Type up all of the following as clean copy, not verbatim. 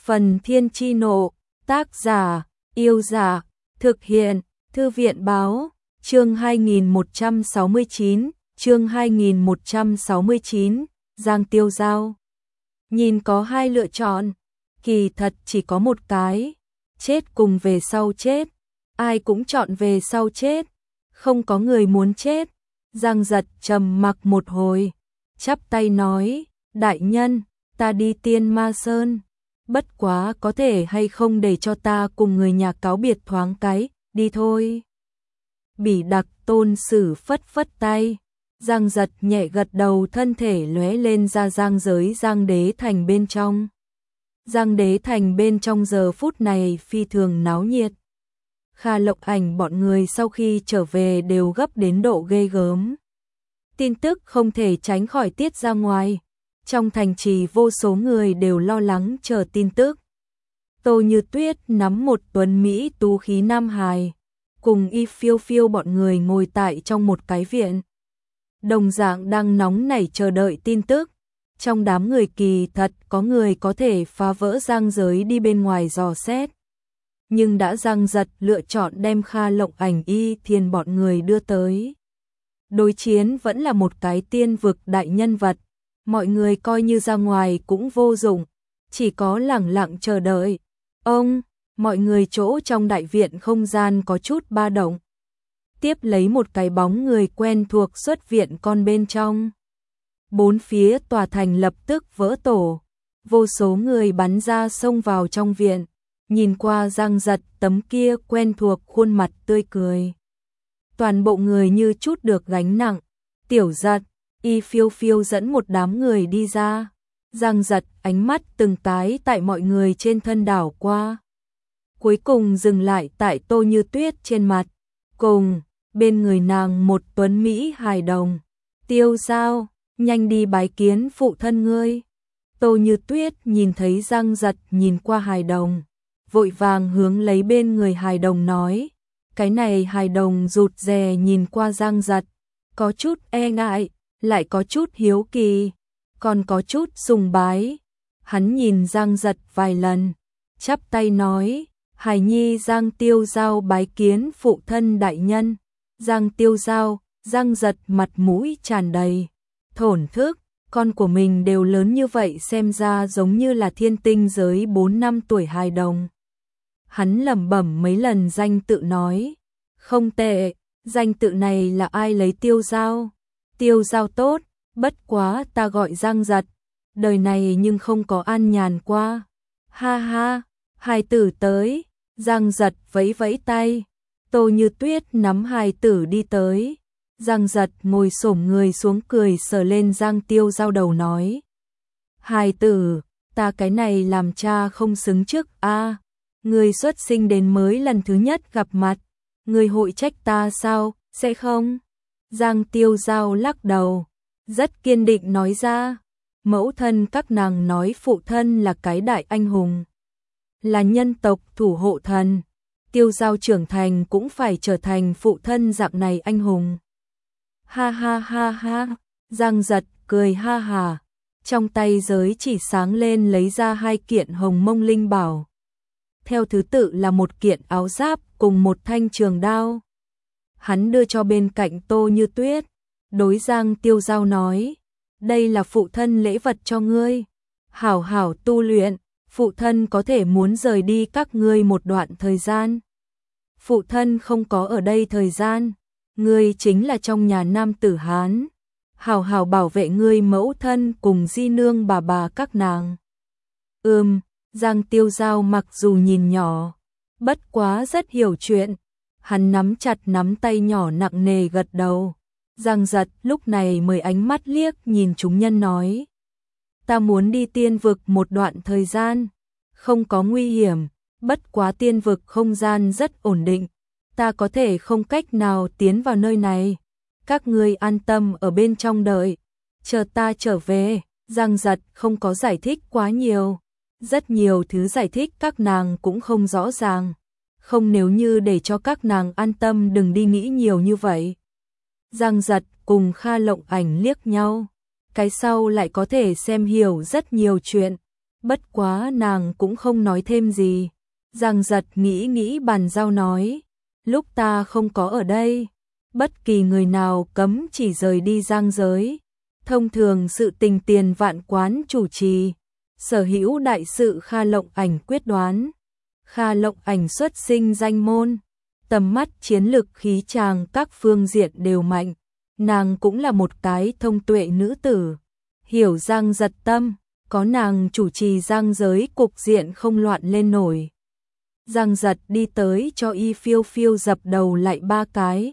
Phần Thiên Chi Nộ, tác giả, Yêu Giả, thực hiện, Thư viện Báo, chương 2169, Giang Tiêu Giao. Nhìn có hai lựa chọn, kỳ thật chỉ có một cái, chết cùng về sau chết, ai cũng chọn về sau chết, không có người muốn chết. Giang Giật trầm mặc một hồi, chắp tay nói, đại nhân, ta đi Tiên Ma Sơn, bất quá có thể hay không để cho ta cùng người nhà cáo biệt thoáng cái, đi thôi. Bỉ Đặc Tôn Sử phất phất tay, Giang Giật nhẹ gật đầu, thân thể lóe lên ra giang giới Giang Đế Thành bên trong. Giang Đế Thành bên trong giờ phút này phi thường náo nhiệt. Kha Lộc Ảnh bọn người sau khi trở về đều gấp đến độ ghê gớm. Tin tức không thể tránh khỏi tiết ra ngoài. Trong thành trì vô số người đều lo lắng chờ tin tức. Tô Như Tuyết nắm một tuấn Mỹ tú khí nam hài, cùng Y Phiêu Phiêu bọn người ngồi tại trong một cái viện. Đồng dạng đang nóng nảy chờ đợi tin tức. Trong đám người kỳ thật có người có thể phá vỡ giang giới đi bên ngoài dò xét. Nhưng đã Giang Giật lựa chọn đem Kha Lộc Ảnh Y Thiên bọn người đưa tới. Đối chiến vẫn là một cái tiên vực đại nhân vật. Mọi người coi như ra ngoài cũng vô dụng, chỉ có lẳng lặng chờ đợi. Mọi người chỗ trong đại viện không gian có chút ba động. Tiếp lấy một cái bóng người quen thuộc xuất viện con bên trong. Bốn phía tòa thành lập tức vỡ tổ, vô số người bắn ra xông vào trong viện, nhìn qua Giang Giật tấm kia quen thuộc khuôn mặt tươi cười. Toàn bộ người như chút được gánh nặng, Tiểu Giật, Y Phiêu Phiêu dẫn một đám người đi ra. Giang Giật ánh mắt từng cái tại mọi người trên thân đảo qua. Cuối cùng dừng lại tại Tô Như Tuyết trên mặt. Cùng, bên người nàng một tuấn Mỹ hài đồng. Tiêu Giao, nhanh đi bái kiến phụ thân ngươi. Tô Như Tuyết nhìn thấy Giang Giật nhìn qua hài đồng, vội vàng hướng lấy bên người hài đồng nói. Cái này hài đồng rụt rè nhìn qua Giang Giật, có chút e ngại, lại có chút hiếu kỳ, còn có chút sùng bái. Hắn nhìn Giang Giật vài lần, chắp tay nói, hài nhi Giang Tiêu Giao bái kiến phụ thân đại nhân. Giang Tiêu Giao, Giang Giật mặt mũi tràn đầy thổn thức, con của mình đều lớn như vậy xem ra giống như là thiên tinh giới 4 năm tuổi hài đồng. Hắn lẩm bẩm mấy lần danh tự nói, không tệ, danh tự này là ai lấy Tiêu Giao? Tiêu Giao tốt, bất quá ta gọi Giang Giật, đời này nhưng không có an nhàn qua. Ha ha, hài tử tới, Giang Giật vẫy vẫy tay, Tô Như Tuyết nắm hài tử đi tới. Giang Giật ngồi xổm người xuống cười sờ lên Giang Tiêu Giao đầu nói, hài tử, ta cái này làm cha không xứng trước a. Người xuất sinh đến mới lần thứ nhất gặp mặt, người hội trách ta sao? Sẽ không? Giang Tiêu Giao lắc đầu, rất kiên định nói ra, mẫu thân các nàng nói phụ thân là cái đại anh hùng, là nhân tộc thủ hộ thần, Tiêu Giao trưởng thành cũng phải trở thành phụ thân dạng này anh hùng. Ha ha ha ha, Giang Giật cười ha hà, trong tay giới chỉ sáng lên lấy ra hai kiện hồng mông linh bảo. Theo thứ tự là một kiện áo giáp cùng một thanh trường đao. Hắn đưa cho bên cạnh Tô Như Tuyết, đối Giang Tiêu Giao nói, đây là phụ thân lễ vật cho ngươi, hảo hảo tu luyện, phụ thân có thể muốn rời đi các ngươi một đoạn thời gian. Phụ thân không có ở đây thời gian, ngươi chính là trong nhà nam tử Hán, hảo hảo bảo vệ ngươi mẫu thân cùng di nương bà các nàng. Giang Tiêu Giao mặc dù nhìn nhỏ, bất quá rất hiểu chuyện, hắn nắm chặt nắm tay nhỏ nặng nề gật đầu. Giang Giật lúc này mới ánh mắt liếc nhìn chúng nhân nói, ta muốn đi tiên vực một đoạn thời gian, không có nguy hiểm, bất quá tiên vực không gian rất ổn định, ta có thể không cách nào tiến vào nơi này, các ngươi an tâm ở bên trong đợi, chờ ta trở về. Giang Giật không có giải thích quá nhiều, rất nhiều thứ giải thích các nàng cũng không rõ ràng, không nếu như để cho các nàng an tâm đừng đi nghĩ nhiều như vậy. Giang Giật cùng Kha Lộc Ảnh liếc nhau, cái sau lại có thể xem hiểu rất nhiều chuyện, Bất quá nàng cũng không nói thêm gì. Giang Giật nghĩ nghĩ bàn giao nói, lúc ta không có ở đây, bất kỳ người nào cấm chỉ rời đi giang giới. Thông thường sự tình Tiền Vạn Quán chủ trì, sở hữu đại sự Kha Lộng Ảnh quyết đoán. Kha Lộng Ảnh xuất sinh danh môn, tầm mắt chiến lực khí tràng các phương diện đều mạnh. Nàng cũng là một cái thông tuệ nữ tử, hiểu Giang Giật tâm, có nàng chủ trì giang giới cục diện không loạn lên nổi. Giang Giật đi tới cho Y Phiêu Phiêu dập đầu lại 3 cái.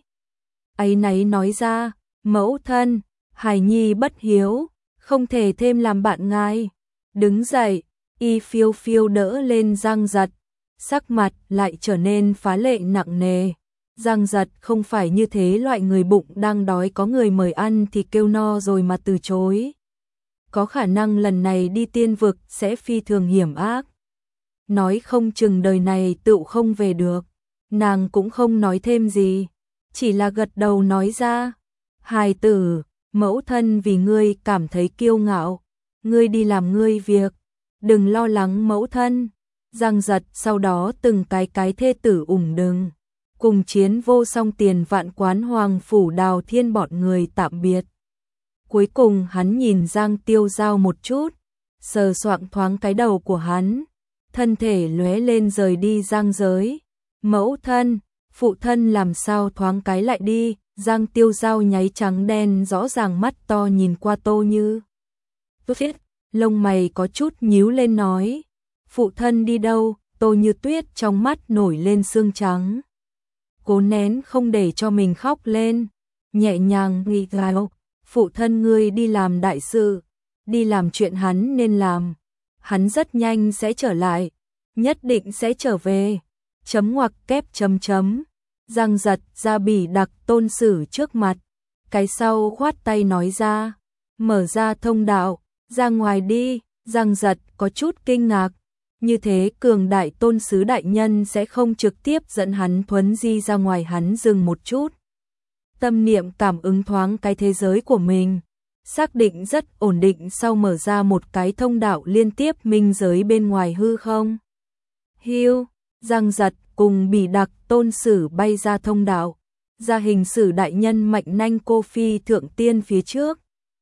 Áy náy nói ra, mẫu thân, hài nhi bất hiếu, không thể thêm làm bạn ngài. Đứng dậy, Y Phiêu Phiêu đỡ lên Giang Giật, sắc mặt lại trở nên phá lệ nặng nề. Giang Giật không phải như thế loại người bụng đang đói có người mời ăn thì kêu no rồi mà từ chối. Có khả năng lần này đi tiên vực sẽ phi thường hiểm ác. Nói không chừng đời này tựu không về được. Nàng cũng không nói thêm gì, chỉ là gật đầu nói ra, hài tử, mẫu thân vì ngươi cảm thấy kiêu ngạo, ngươi đi làm ngươi việc, đừng lo lắng mẫu thân. Giang Giật sau đó từng cái thê tử ủng đừng, cùng Chiến Vô Song Tiền Vạn Quán Hoàng Phủ Đào Thiên bọn người tạm biệt. Cuối cùng hắn nhìn Giang Tiêu Giao một chút, sờ soạng thoáng cái đầu của hắn, thân thể lóe lên rời đi giang giới. Mẫu thân, phụ thân làm sao thoáng cái lại đi. Giang Tiêu Giao nháy trắng đen rõ ràng mắt to nhìn qua Tô Như Tuyết, lông mày có chút nhíu lên nói, phụ thân đi đâu? Tô Như Tuyết trong mắt nổi lên sương trắng, cố nén không để cho mình khóc lên, nhẹ nhàng nghỉ gào, phụ thân ngươi đi làm đại sự, đi làm chuyện hắn nên làm, hắn rất nhanh sẽ trở lại, nhất định sẽ trở về. Chấm ngoặc kép chấm chấm. Giang Giật ra Bỉ Đặc Tôn Sử trước mặt, cái sau khoát tay nói ra, mở ra thông đạo, ra ngoài đi. Giang Giật có chút kinh ngạc, như thế cường đại tôn sứ đại nhân sẽ không trực tiếp dẫn hắn thuấn di ra ngoài. Hắn dừng một chút, tâm niệm cảm ứng thoáng cái thế giới của mình, xác định rất ổn định sau mở ra một cái thông đạo liên tiếp minh giới bên ngoài hư không. Hiu, Giang Giật cùng Bỉ Đặc Tôn Sử bay ra thông đạo, ra hình sử đại nhân Mạnh Nanh Cô Phi Thượng Tiên phía trước.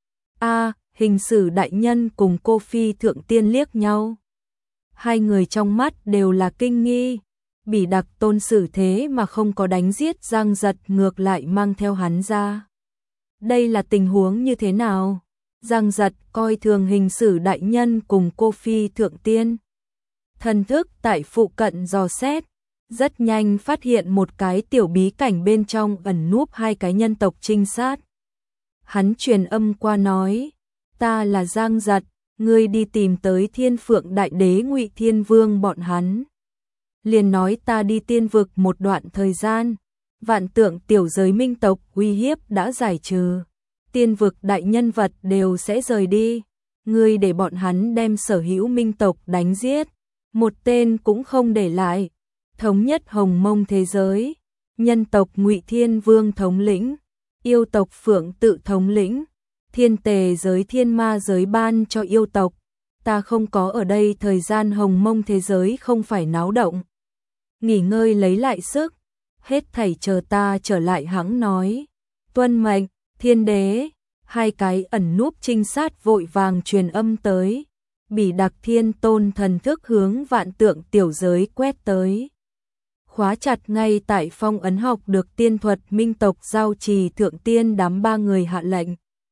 Hình sử đại nhân cùng Cô Phi Thượng Tiên liếc nhau. Hai người trong mắt đều là kinh nghi, Bỉ Đặc Tôn Sử thế mà không có đánh giết Giang Giật, ngược lại mang theo hắn ra. Đây là tình huống như thế nào? Giang Giật coi thường hình sử đại nhân cùng Cô Phi Thượng Tiên. Thần thức tại phụ cận dò xét, rất nhanh phát hiện một cái tiểu bí cảnh bên trong ẩn núp 2 cái nhân tộc trinh sát. Hắn truyền âm qua nói, ta là Giang Giật, ngươi đi tìm tới Thiên Phượng Đại Đế Ngụy Thiên Vương bọn hắn. Liền nói ta đi tiên vực một đoạn thời gian, vạn tượng tiểu giới minh tộc uy hiếp đã giải trừ, tiên vực đại nhân vật đều sẽ rời đi, ngươi để bọn hắn đem sở hữu minh tộc đánh giết, một tên cũng không để lại, thống nhất Hồng Mông thế giới, nhân tộc Ngụy Thiên Vương thống lĩnh, yêu tộc Phượng Tự thống lĩnh, thiên tề giới thiên ma giới ban cho yêu tộc. Ta không có ở đây thời gian Hồng Mông thế giới không phải náo động, nghỉ ngơi lấy lại sức, hết thảy chờ ta trở lại. Hãng nói, tuân mệnh. Thiên đế. 2 cái ẩn núp trinh sát vội vàng truyền âm tới, Bỉ Đặc Thiên Tôn thần thức hướng vạn tượng tiểu giới quét tới, khóa chặt ngay tại phong ấn. Học được tiên thuật minh tộc giao trì thượng tiên đám 3 người hạ lệnh,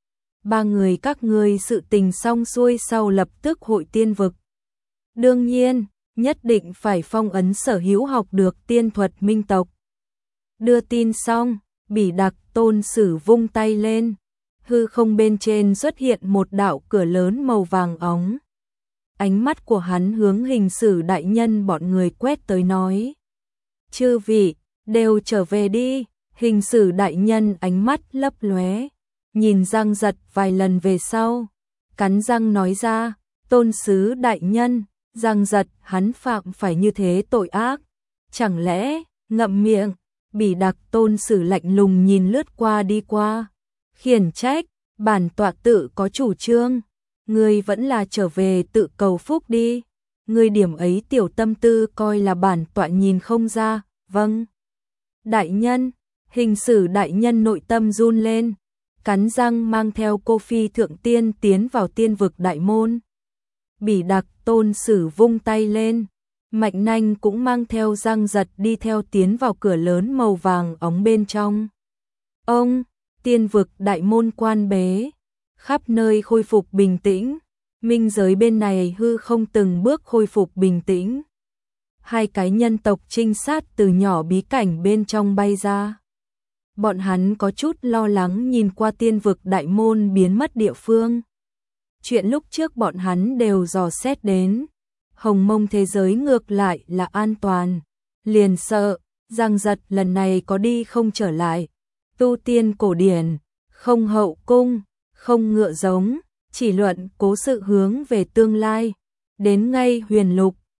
3 người các ngươi sự tình xong xuôi sau lập tức hội tiên vực. Đương nhiên, nhất định phải phong ấn sở hữu học được tiên thuật minh tộc. Đưa tin xong, Bỉ Đặc Tôn Sử vung tay lên, hư không bên trên xuất hiện một đạo cửa lớn màu vàng óng. Ánh mắt của hắn hướng hình sử đại nhân bọn người quét tới nói, chư vị, đều trở về đi. Hình sử đại nhân ánh mắt lấp lóe, nhìn Giang Giật vài lần về sau, cắn răng nói ra, tôn sứ đại nhân, Giang Giật hắn phạm phải như thế tội ác, chẳng lẽ, ngậm miệng. Bỉ Đặc Tôn Sử lạnh lùng nhìn lướt qua đi qua, khiển trách, bản tọa tự có chủ trương, ngươi vẫn là trở về tự cầu phúc đi. Ngươi điểm ấy tiểu tâm tư coi là bản tọa nhìn không ra. Vâng. Đại nhân, hình sử đại nhân nội tâm run lên, cắn răng mang theo cô phi thượng tiên tiến vào tiên vực đại môn. Bỉ Đặc Tôn Sử vung tay lên, Mạnh Nanh cũng mang theo Giang Giật đi theo tiến vào cửa lớn màu vàng óng bên trong. Ông, tiên vực đại môn quan bế, khắp nơi khôi phục bình tĩnh, minh giới bên này hư không từng bước khôi phục bình tĩnh. Hai cái nhân tộc trinh sát từ nhỏ bí cảnh bên trong bay ra. Bọn hắn có chút lo lắng nhìn qua tiên vực đại môn biến mất địa phương. Chuyện lúc trước bọn hắn đều dò xét đến, hồng mông thế giới ngược lại là an toàn, liền sợ, Giang Giật lần này có đi không trở lại. Tu tiên cổ điển, không hậu cung, không ngựa giống, chỉ luận cố sự hướng về tương lai, đến ngay huyền lục,